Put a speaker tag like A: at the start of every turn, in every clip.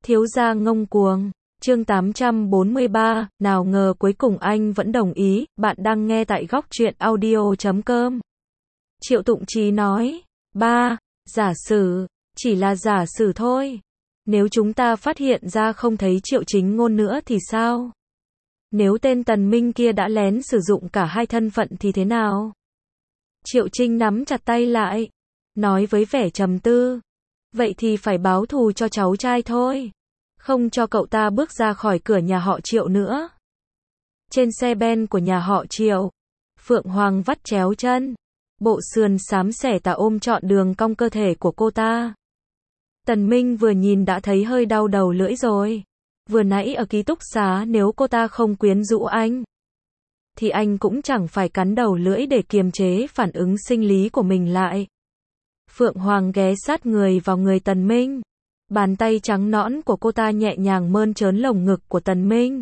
A: Thiếu gia ngông cuồng. Chương 843, nào ngờ cuối cùng anh vẫn đồng ý. Bạn đang nghe tại góc truyện audio.com. Triệu Tụng Chí nói, ba, giả sử, chỉ là giả sử thôi. Nếu chúng ta phát hiện ra không thấy Triệu Chính Ngôn nữa thì sao? Nếu tên Tần Minh kia đã lén sử dụng cả hai thân phận thì thế nào? Triệu Trinh nắm chặt tay lại, nói với vẻ trầm tư. Vậy thì phải báo thù cho cháu trai thôi. Không cho cậu ta bước ra khỏi cửa nhà họ Triệu nữa. Trên xe ben của nhà họ Triệu, Phượng Hoàng vắt chéo chân, bộ sườn xám xẻ tà ôm trọn đường cong cơ thể của cô ta. Tần Minh vừa nhìn đã thấy hơi đau đầu lưỡi rồi. Vừa nãy ở ký túc xá nếu cô ta không quyến rũ anh, thì anh cũng chẳng phải cắn đầu lưỡi để kiềm chế phản ứng sinh lý của mình lại. Phượng Hoàng ghé sát người vào người Tần Minh. Bàn tay trắng nõn của cô ta nhẹ nhàng mơn trớn lồng ngực của Tần Minh.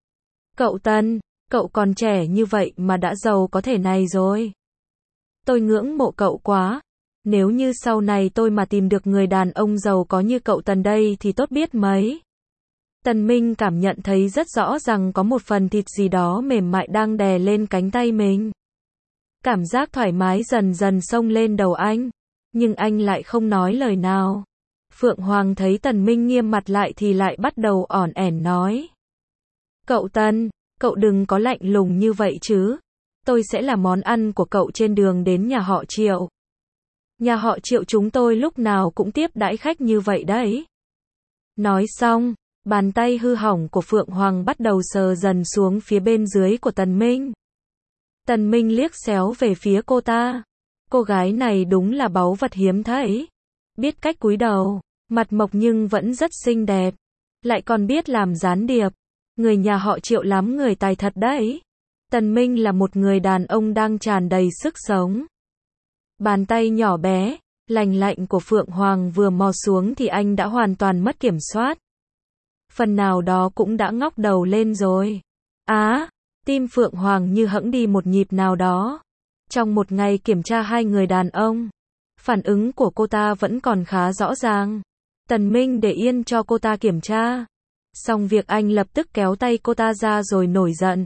A: Cậu Tần, cậu còn trẻ như vậy mà đã giàu có thể này rồi. Tôi ngưỡng mộ cậu quá. Nếu như sau này tôi mà tìm được người đàn ông giàu có như cậu Tần đây thì tốt biết mấy. Tần Minh cảm nhận thấy rất rõ rằng có một phần thịt gì đó mềm mại đang đè lên cánh tay mình. Cảm giác thoải mái dần dần xông lên đầu anh, nhưng anh lại không nói lời nào. Phượng Hoàng thấy Tần Minh nghiêm mặt lại thì lại bắt đầu ỏn ẻn nói. Cậu Tần, cậu đừng có lạnh lùng như vậy chứ. Tôi sẽ là món ăn của cậu trên đường đến nhà họ Triệu. Nhà họ Triệu chúng tôi lúc nào cũng tiếp đãi khách như vậy đấy. Nói xong, bàn tay hư hỏng của Phượng Hoàng bắt đầu sờ dần xuống phía bên dưới của Tần Minh. Tần Minh liếc xéo về phía cô ta. Cô gái này đúng là báu vật hiếm thấy. Biết cách cúi đầu, mặt mộc nhưng vẫn rất xinh đẹp. Lại còn biết làm gián điệp. Người nhà họ Triệu lắm người tài thật đấy. Tần Minh là một người đàn ông đang tràn đầy sức sống. Bàn tay nhỏ bé, lành lạnh của Phượng Hoàng vừa mò xuống thì anh đã hoàn toàn mất kiểm soát. Phần nào đó cũng đã ngóc đầu lên rồi. Tim Phượng Hoàng như hẫng đi một nhịp nào đó. Trong một ngày kiểm tra hai người đàn ông, phản ứng của cô ta vẫn còn khá rõ ràng. Tần Minh để yên cho cô ta kiểm tra. Xong việc anh lập tức kéo tay cô ta ra rồi nổi giận.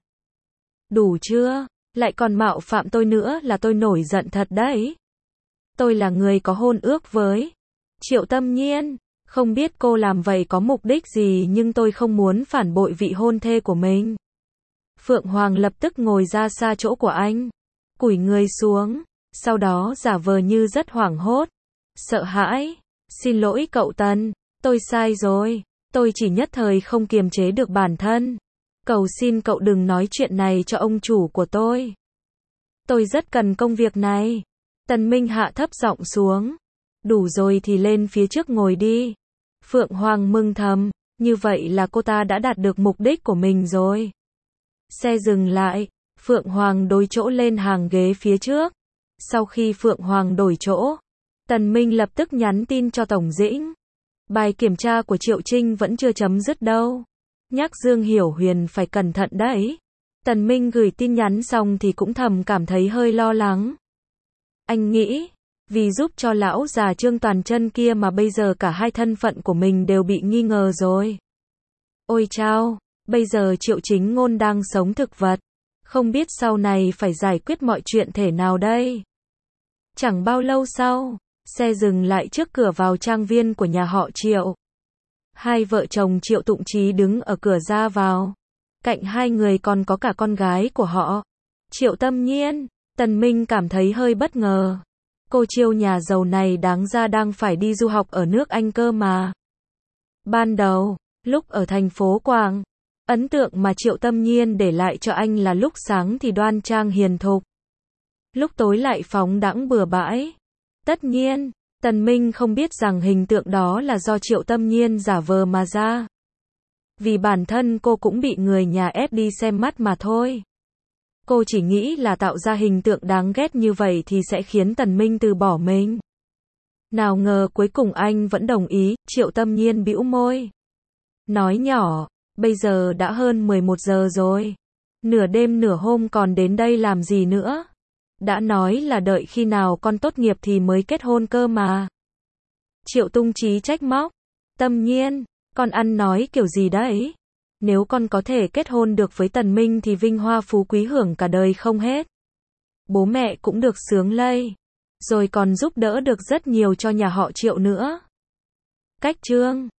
A: Đủ chưa? Lại còn mạo phạm tôi nữa là tôi nổi giận thật đấy. Tôi là người có hôn ước với Triệu Tâm Nhiên. Không biết cô làm vậy có mục đích gì nhưng tôi không muốn phản bội vị hôn thê của mình. Phượng Hoàng lập tức ngồi ra xa chỗ của anh, cúi người xuống, sau đó giả vờ như rất hoảng hốt, sợ hãi. Xin lỗi cậu Tần, tôi sai rồi, tôi chỉ nhất thời không kiềm chế được bản thân. Cầu xin cậu đừng nói chuyện này cho ông chủ của tôi. Tôi rất cần công việc này. Tần Minh hạ thấp giọng xuống. Đủ rồi thì lên phía trước ngồi đi. Phượng Hoàng mừng thầm, như vậy là cô ta đã đạt được mục đích của mình rồi. Xe dừng lại, Phượng Hoàng đổi chỗ lên hàng ghế phía trước. Sau khi Phượng Hoàng đổi chỗ, Tần Minh lập tức nhắn tin cho Tổng Dĩnh. Bài kiểm tra của Triệu Trinh vẫn chưa chấm dứt đâu. Nhắc Dương Hiểu Huyền phải cẩn thận đấy. Tần Minh gửi tin nhắn xong thì cũng thầm cảm thấy hơi lo lắng. Anh nghĩ, vì giúp cho lão già Trương Toàn Chân kia mà bây giờ cả hai thân phận của mình đều bị nghi ngờ rồi. Ôi chao, bây giờ Triệu Chính Ngôn đang sống thực vật. Không biết sau này phải giải quyết mọi chuyện thể nào đây. Chẳng bao lâu sau, xe dừng lại trước cửa vào trang viên của nhà họ Triệu. Hai vợ chồng Triệu Tụng Chí đứng ở cửa ra vào. Cạnh hai người còn có cả con gái của họ, Triệu Tâm Nhiên. Tần Minh cảm thấy hơi bất ngờ. Cô Triệu nhà giàu này đáng ra đang phải đi du học ở nước Anh cơ mà. Ban đầu, lúc ở thành phố Quảng, ấn tượng mà Triệu Tâm Nhiên để lại cho anh là lúc sáng thì đoan trang hiền thục, lúc tối lại phóng đãng bừa bãi. Tất nhiên, Tần Minh không biết rằng hình tượng đó là do Triệu Tâm Nhiên giả vờ mà ra. Vì bản thân cô cũng bị người nhà ép đi xem mắt mà thôi. Cô chỉ nghĩ là tạo ra hình tượng đáng ghét như vậy thì sẽ khiến Tần Minh từ bỏ mình. Nào ngờ cuối cùng anh vẫn đồng ý. Triệu Tâm Nhiên bĩu môi, nói nhỏ, bây giờ đã hơn 11 giờ rồi. Nửa đêm nửa hôm còn đến đây làm gì nữa? Đã nói là đợi khi nào con tốt nghiệp thì mới kết hôn cơ mà. Triệu Tung Chí trách móc. Tâm Nhiên, Con ăn nói kiểu gì đấy? Nếu con có thể kết hôn được với Tần Minh thì vinh hoa phú quý hưởng cả đời không hết. Bố mẹ cũng được sướng lây. Rồi còn giúp đỡ được rất nhiều cho nhà họ Triệu nữa. Cách chương